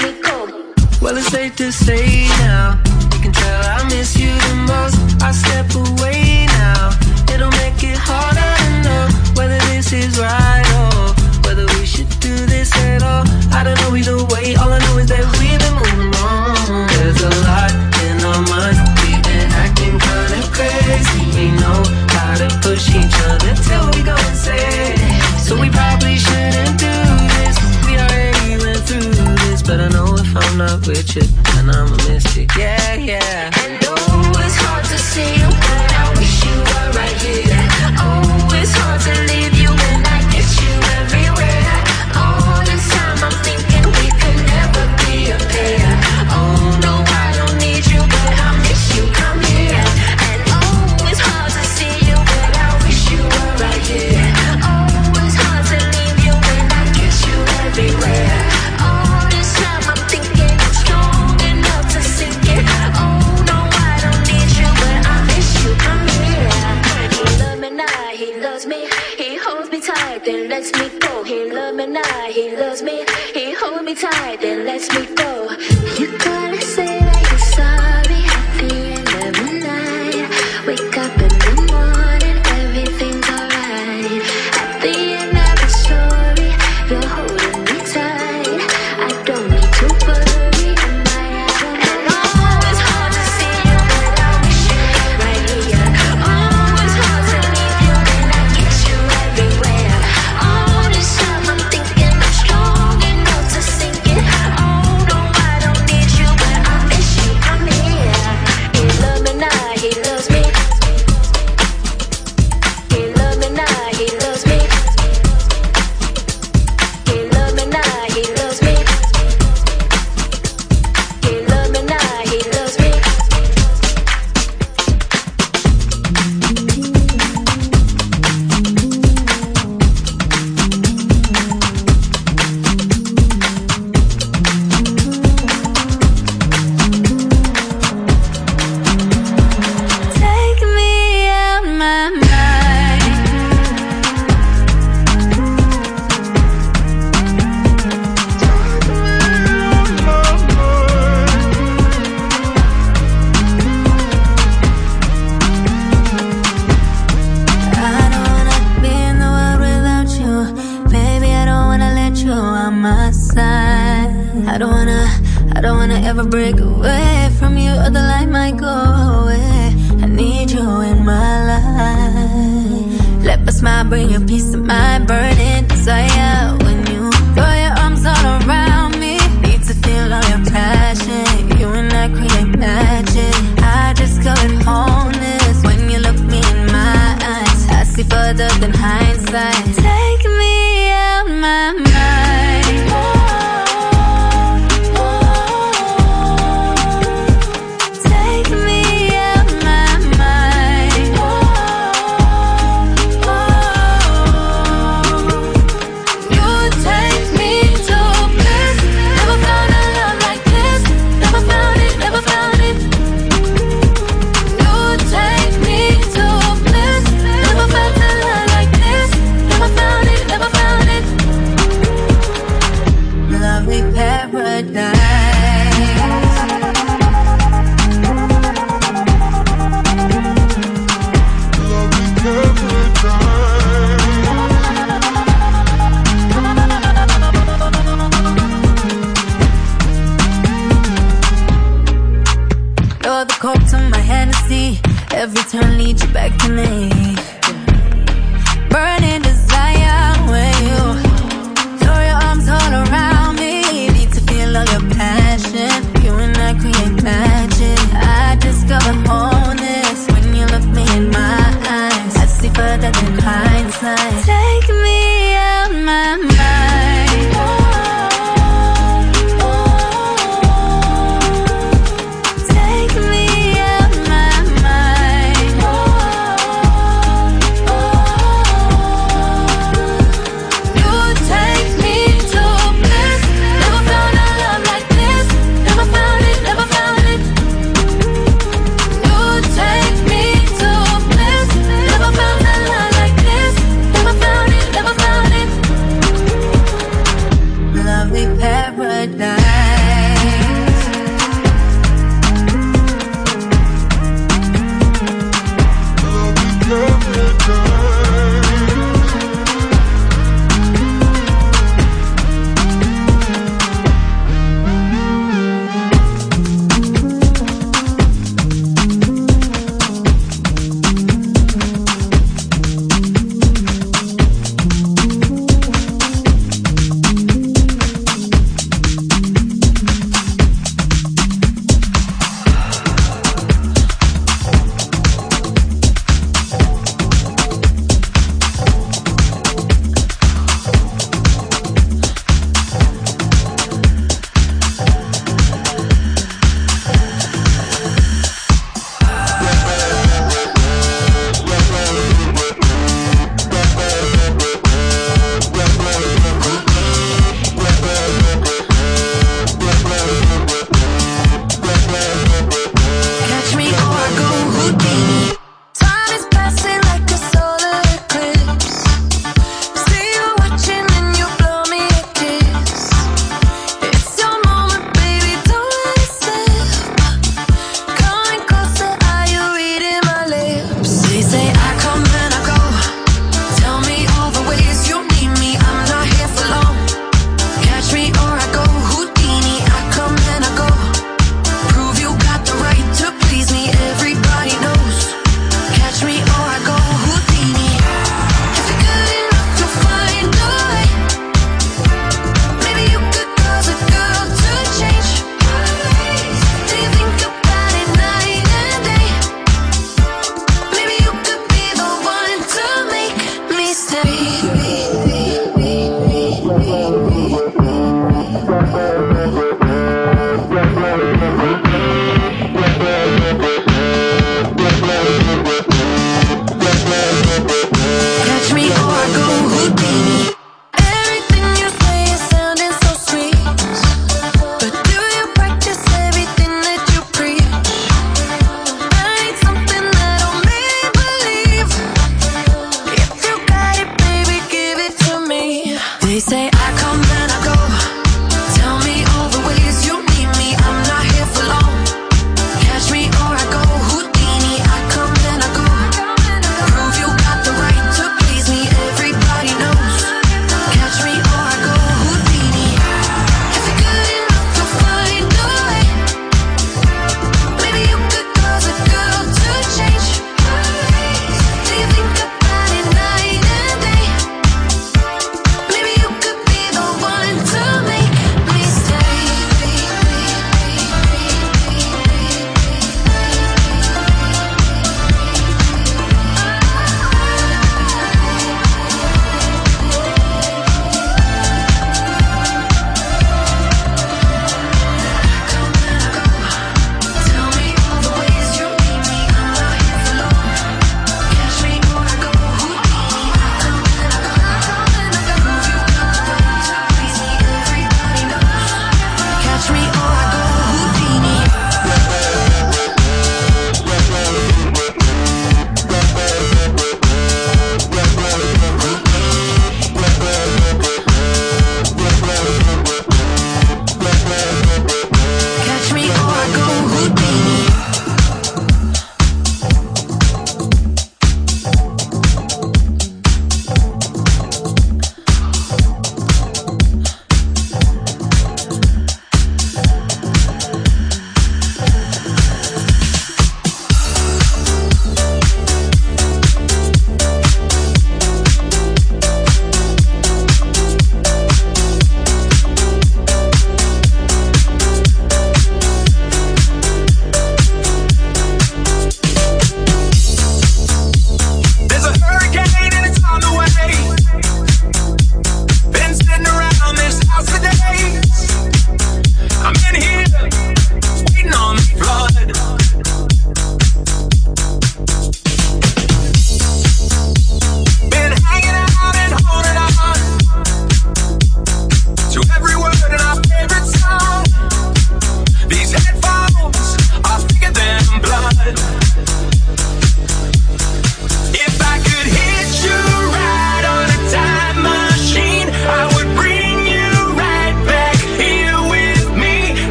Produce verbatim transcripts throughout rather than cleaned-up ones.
me go. Well, it's safe to say now, you can tell I miss you the most. I step away now, it'll make it harder to know whether this is right or whether we should do this at all. I don't know either way, all I know is that we've been moving on. There's a lot in our minds, we've been acting kind of crazy. We know how to push each other till we go insane. So we probably shouldn't do this, we already went through this. But I know if I'm not with you, then I'ma miss you, yeah, yeah. And oh, it's hard to see you, but I wish you were right here. Oh, it's hard to leave you when I get you everywhere. All this time I'm thinking we could never be a pair. Oh no, I don't need you, but I miss you, come here. And oh, it's hard to see you, but I wish you were right here. Oh, it's hard to leave you when I get you everywhere. All this time I'm thinking I'm strong enough to sink it. Oh no, I don't need you, but I miss you, come here. He loves me now, he loves me. He holds me tight, then lets me go. He loves me now, he loves me. He holds me tight, then lets me go. You gotta say that you're sorry at the end of the night. Wake up in the morning, everything's alright. At the end of the story, you're holding me tight. I don't need to worry, am I out of my mind? Oh, it's hard to see you, but I wish you were right here. Oh, it's hard to leave you when I get you everywhere. All this time I'm thinking I'm strong enough to sink it. Oh no, I don't need you, but I miss you, come here. He loves me now, he loves me. He loves me now, he loves me. He loves me now, he loves me. He loves me now, he loves me. Take me out my mind. I don't wanna be in the world without you. Baby, I don't wanna let you on my side. I don't wanna, I don't wanna ever break away from you, or the light might go away. I need you in my life. Let my smile bring you peace of mind, burning desire. When you throw your arms all around me, need to feel all your passion. You and I create magic. I discovered wholeness when you look me in my eyes. I see further than hindsight. Take me out my mind. Take me out my mind. You take me to bliss. Never found a love like this. Never found it, never found it. You take me to bliss. Never felt a love like this. Never found it, never found it. Lovely paradise. You're the cork to my Hennessy. Every turn leads you back to me. Burning desire when you throw your arms all around me. Need to feel all your passion. You and I create magic. I discover wholeness when you look me in my eyes. I see further than hindsight. Take me out my mind. Take me out my mind.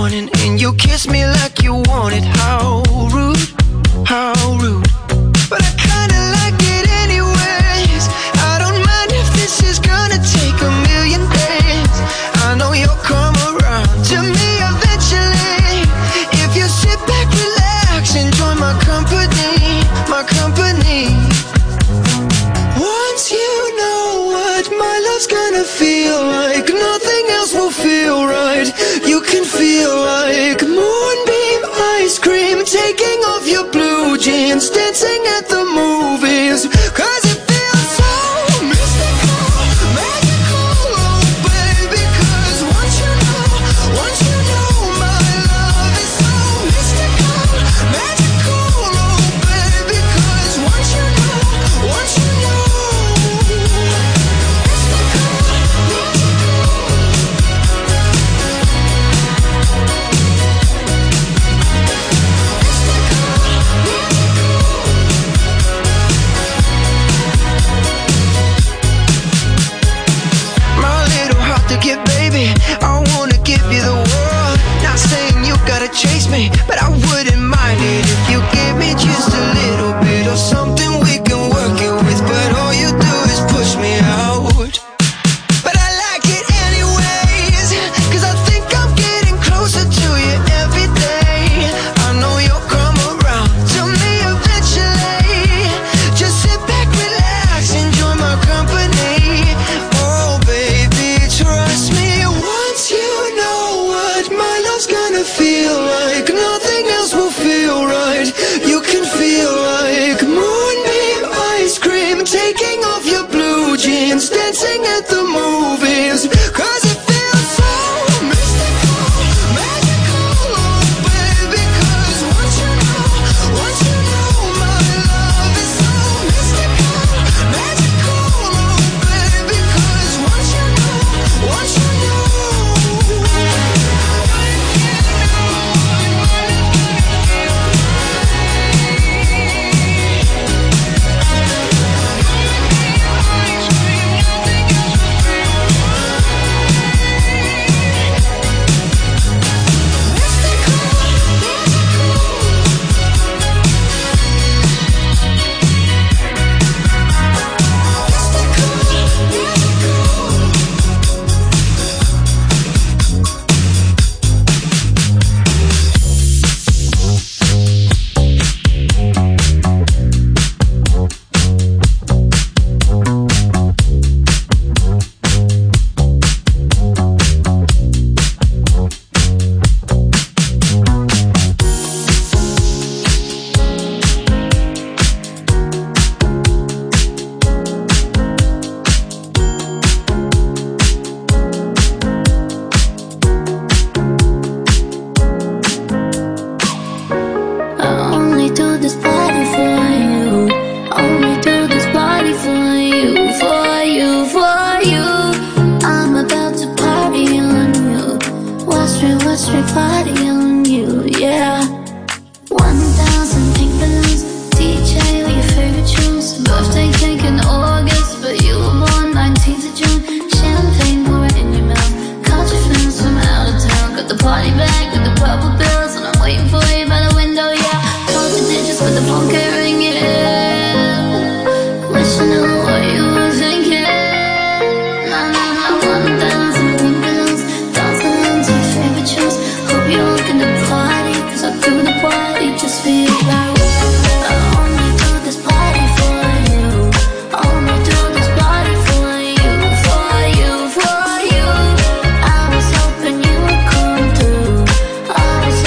morning and you kiss me like you want it. How rude, how rude. But I kinda like it anyways. I don't mind if this is gonna take a million days. I know you'll come around to me eventually. If you sit back, relax, enjoy my company, my company. Once you know what my love's gonna feel like, nothing else will feel right. You can feel like moonbeam ice cream, taking off your blue jeans, dancing at the movies. Cause it feels so mystical, magical, oh baby. Cause once you know, once you know my love is so mystical, magical, oh baby. Cause once you know, once you know, I wanna give you the world. Not saying you gotta chase me, but I wouldn't mind it if you give me just a little bit of something we can work it with. But all you do is push me out. But I like it anyways, cause I think I'm getting closer to you every day. I know you'll come around to me eventually. Just sit back, relax, enjoy my company. Oh baby, trust me. Once you know what my love's gonna feel like, nothing else will feel right. You can feel like moonbeam ice cream, taking off your blue jeans, dancing at the movies. Cause it feels so mystical, magical, oh baby. Cause once you know, once you know my love is so mystical, magical, oh baby. Cause once you know, once you know. I was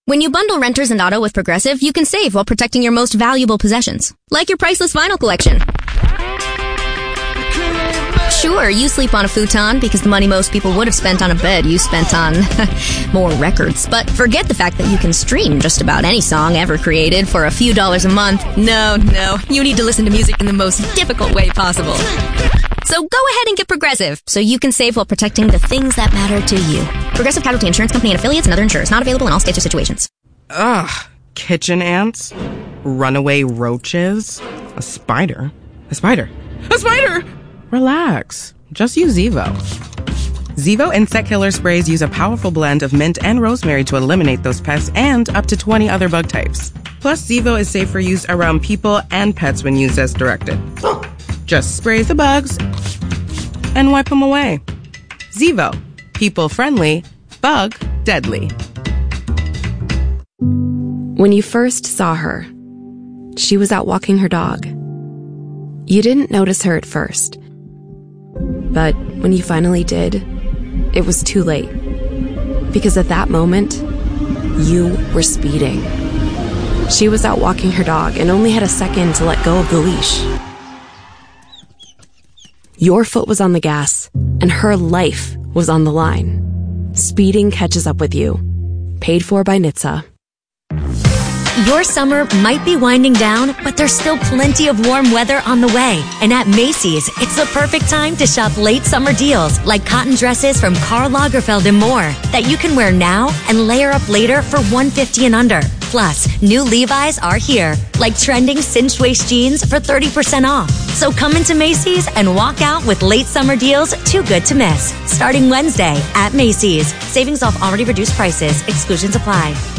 When you bundle renters and auto with Progressive, you can save while protecting your most valuable possessions, like your priceless vinyl collection. Sure, you sleep on a futon because the money most people would have spent on a bed you spent on more records. But forget the fact that you can stream just about any song ever created for a few dollars a month. No, no, you need to listen to music in the most difficult way possible. So go ahead and get Progressive so you can save while protecting the things that matter to you. Progressive Casualty Insurance Company and affiliates and other insurers. Not available in all states or situations. Ugh. Kitchen ants. Runaway roaches. A spider. A spider. A spider! Relax. Just use Zevo. Zevo insect killer sprays use a powerful blend of mint and rosemary to eliminate those pests and up to twenty other bug types. Plus, Zevo is safe for use around people and pets when used as directed. Just spray the bugs and wipe them away. Zevo. People friendly, bug deadly. When you first saw her, she was out walking her dog. You didn't notice her at first. But when you finally did, it was too late. Because at that moment, you were speeding. She was out walking her dog and only had a second to let go of the leash. Your foot was on the gas, and her life was on the line. Speeding catches up with you. Paid for by N H T S A. Your summer might be winding down, but there's still plenty of warm weather on the way. And at Macy's, it's the perfect time to shop late summer deals like cotton dresses from Karl Lagerfeld and more that you can wear now and layer up later for one hundred fifty dollars and under. Plus, new Levi's are here, like trending cinched waist jeans for thirty percent off. So come into Macy's and walk out with late summer deals too good to miss. Starting Wednesday at Macy's. Savings off already reduced prices. Exclusions apply.